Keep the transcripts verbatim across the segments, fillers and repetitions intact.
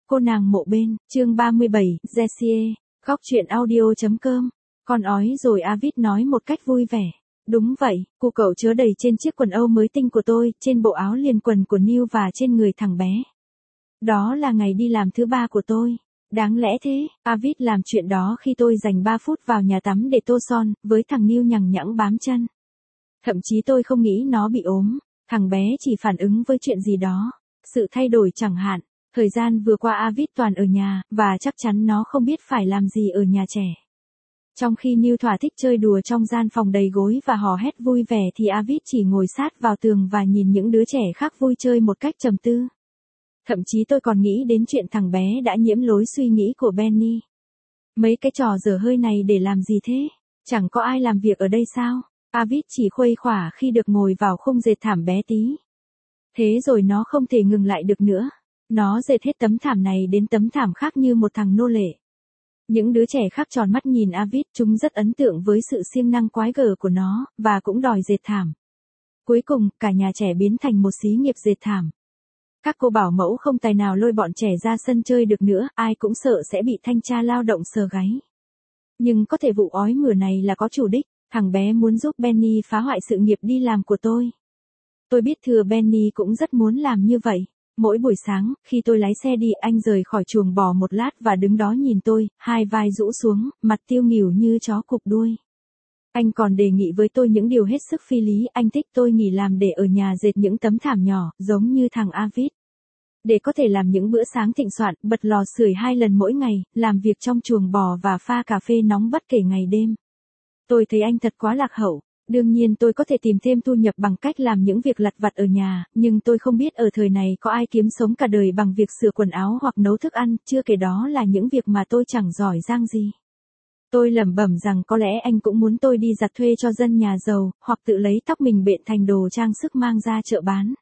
Cô nàng mộ bên, chương ba mươi bảy, Jessie, góc truyện audio.com. Con ói rồi Avid nói một cách vui vẻ. Đúng vậy, cô cậu chứa đầy trên chiếc quần âu mới tinh của tôi, trên bộ áo liền quần của Neil và trên người thằng bé. Đó là ngày đi làm thứ ba của tôi. Đáng lẽ thế, Avid làm chuyện đó khi tôi dành ba phút vào nhà tắm để tô son, với thằng Neil nhằng nhẵng bám chân. Thậm chí tôi không nghĩ nó bị ốm, thằng bé chỉ phản ứng với chuyện gì đó. Sự thay đổi chẳng hạn. Thời gian vừa qua Avid toàn ở nhà, và chắc chắn nó không biết phải làm gì ở nhà trẻ. Trong khi Neil thỏa thích chơi đùa trong gian phòng đầy gối và hò hét vui vẻ thì Avid chỉ ngồi sát vào tường và nhìn những đứa trẻ khác vui chơi một cách trầm tư. Thậm chí tôi còn nghĩ đến chuyện thằng bé đã nhiễm lối suy nghĩ của Benny. Mấy cái trò dở hơi này để làm gì thế? Chẳng có ai làm việc ở đây sao? Avid chỉ khuây khỏa khi được ngồi vào khung dệt thảm bé tí. Thế rồi nó không thể ngừng lại được nữa. Nó dệt hết tấm thảm này đến tấm thảm khác như một thằng nô lệ. Những đứa trẻ khác tròn mắt nhìn Avid, chúng rất ấn tượng với sự siêng năng quái gở của nó, và cũng đòi dệt thảm. Cuối cùng, cả nhà trẻ biến thành một xí nghiệp dệt thảm. Các cô bảo mẫu không tài nào lôi bọn trẻ ra sân chơi được nữa, ai cũng sợ sẽ bị thanh tra lao động sờ gáy. Nhưng có thể vụ ói mửa này là có chủ đích, thằng bé muốn giúp Benny phá hoại sự nghiệp đi làm của tôi. Tôi biết thừa Benny cũng rất muốn làm như vậy. Mỗi buổi sáng, khi tôi lái xe đi, anh rời khỏi chuồng bò một lát và đứng đó nhìn tôi, hai vai rũ xuống, mặt tiêu nghỉu như chó cụp đuôi. Anh còn đề nghị với tôi những điều hết sức phi lý, anh thích tôi nghỉ làm để ở nhà dệt những tấm thảm nhỏ, giống như thằng Avid. Để có thể làm những bữa sáng thịnh soạn, bật lò sưởi hai lần mỗi ngày, làm việc trong chuồng bò và pha cà phê nóng bất kể ngày đêm. Tôi thấy anh thật quá lạc hậu. Đương nhiên tôi có thể tìm thêm thu nhập bằng cách làm những việc lặt vặt ở nhà, nhưng tôi không biết ở thời này có ai kiếm sống cả đời bằng việc sửa quần áo hoặc nấu thức ăn, chưa kể đó là những việc mà tôi chẳng giỏi giang gì. Tôi lẩm bẩm rằng có lẽ anh cũng muốn tôi đi giặt thuê cho dân nhà giàu, hoặc tự lấy tóc mình bện thành đồ trang sức mang ra chợ bán.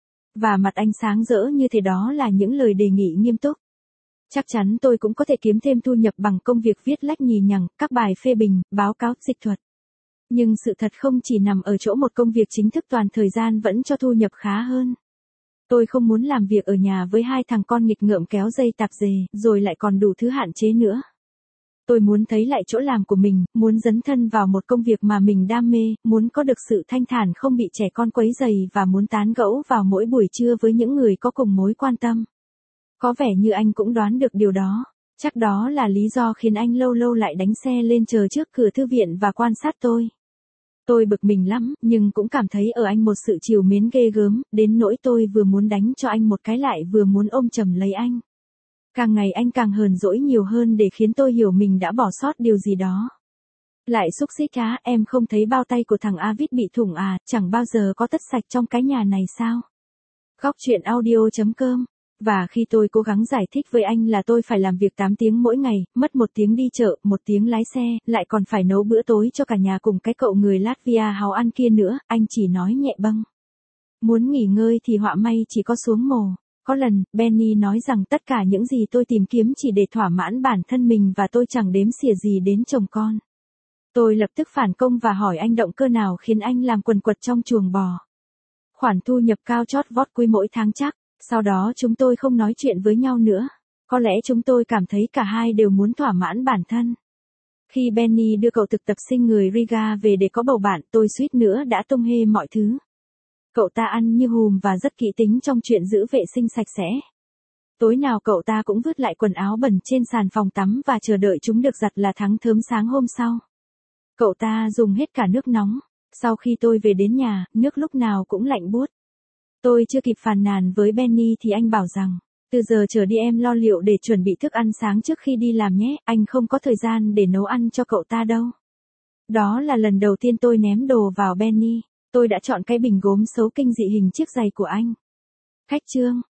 Và mặt anh sáng rỡ như thế, đó là những lời đề nghị nghiêm túc. Chắc chắn tôi cũng có thể kiếm thêm thu nhập bằng công việc viết lách nhì nhằng, các bài phê bình, báo cáo, dịch thuật. Nhưng sự thật không chỉ nằm ở chỗ một công việc chính thức toàn thời gian vẫn cho thu nhập khá hơn. Tôi không muốn làm việc ở nhà với hai thằng con nghịch ngợm kéo dây tạp dề, rồi lại còn đủ thứ hạn chế nữa. Tôi muốn thấy lại chỗ làm của mình, muốn dấn thân vào một công việc mà mình đam mê, muốn có được sự thanh thản không bị trẻ con quấy rầy và muốn tán gẫu vào mỗi buổi trưa với những người có cùng mối quan tâm. Có vẻ như anh cũng đoán được điều đó. Chắc đó là lý do khiến anh lâu lâu lại đánh xe lên chờ trước cửa thư viện và quan sát tôi. Tôi bực mình lắm, nhưng cũng cảm thấy ở anh một sự trìu mến ghê gớm, đến nỗi tôi vừa muốn đánh cho anh một cái lại vừa muốn ôm chầm lấy anh. Càng ngày anh càng hờn dỗi nhiều hơn để khiến tôi hiểu mình đã bỏ sót điều gì đó. Lại xúc xích á, em không thấy bao tay của thằng Avid bị thủng à, chẳng bao giờ có tất sạch trong cái nhà này sao? Góc truyện audio.com. Và khi tôi cố gắng giải thích với anh là tôi phải làm việc tám tiếng mỗi ngày, mất một tiếng đi chợ, một tiếng lái xe, lại còn phải nấu bữa tối cho cả nhà cùng cái cậu người Latvia háo ăn kia nữa, anh chỉ nói nhẹ bâng. Muốn nghỉ ngơi thì họa may chỉ có xuống mồ. Có lần, Benny nói rằng tất cả những gì tôi tìm kiếm chỉ để thỏa mãn bản thân mình và tôi chẳng đếm xỉa gì đến chồng con. Tôi lập tức phản công và hỏi anh động cơ nào khiến anh làm quần quật trong chuồng bò. Khoản thu nhập cao chót vót quý mỗi tháng chắc. Sau đó chúng tôi không nói chuyện với nhau nữa. Có lẽ chúng tôi cảm thấy cả hai đều muốn thỏa mãn bản thân. Khi Benny đưa cậu thực tập sinh người Riga về để có bầu bạn, tôi suýt nữa đã tung hê mọi thứ. Cậu ta ăn như hùm và rất kỹ tính trong chuyện giữ vệ sinh sạch sẽ. Tối nào cậu ta cũng vứt lại quần áo bẩn trên sàn phòng tắm và chờ đợi chúng được giặt là thắng thớm sáng hôm sau. Cậu ta dùng hết cả nước nóng. Sau khi tôi về đến nhà, nước lúc nào cũng lạnh buốt. Tôi chưa kịp phàn nàn với Benny thì anh bảo rằng, từ giờ trở đi em lo liệu để chuẩn bị thức ăn sáng trước khi đi làm nhé, anh không có thời gian để nấu ăn cho cậu ta đâu. Đó là lần đầu tiên tôi ném đồ vào Benny, tôi đã chọn cái bình gốm xấu kinh dị hình chiếc giày của anh. Khách trương,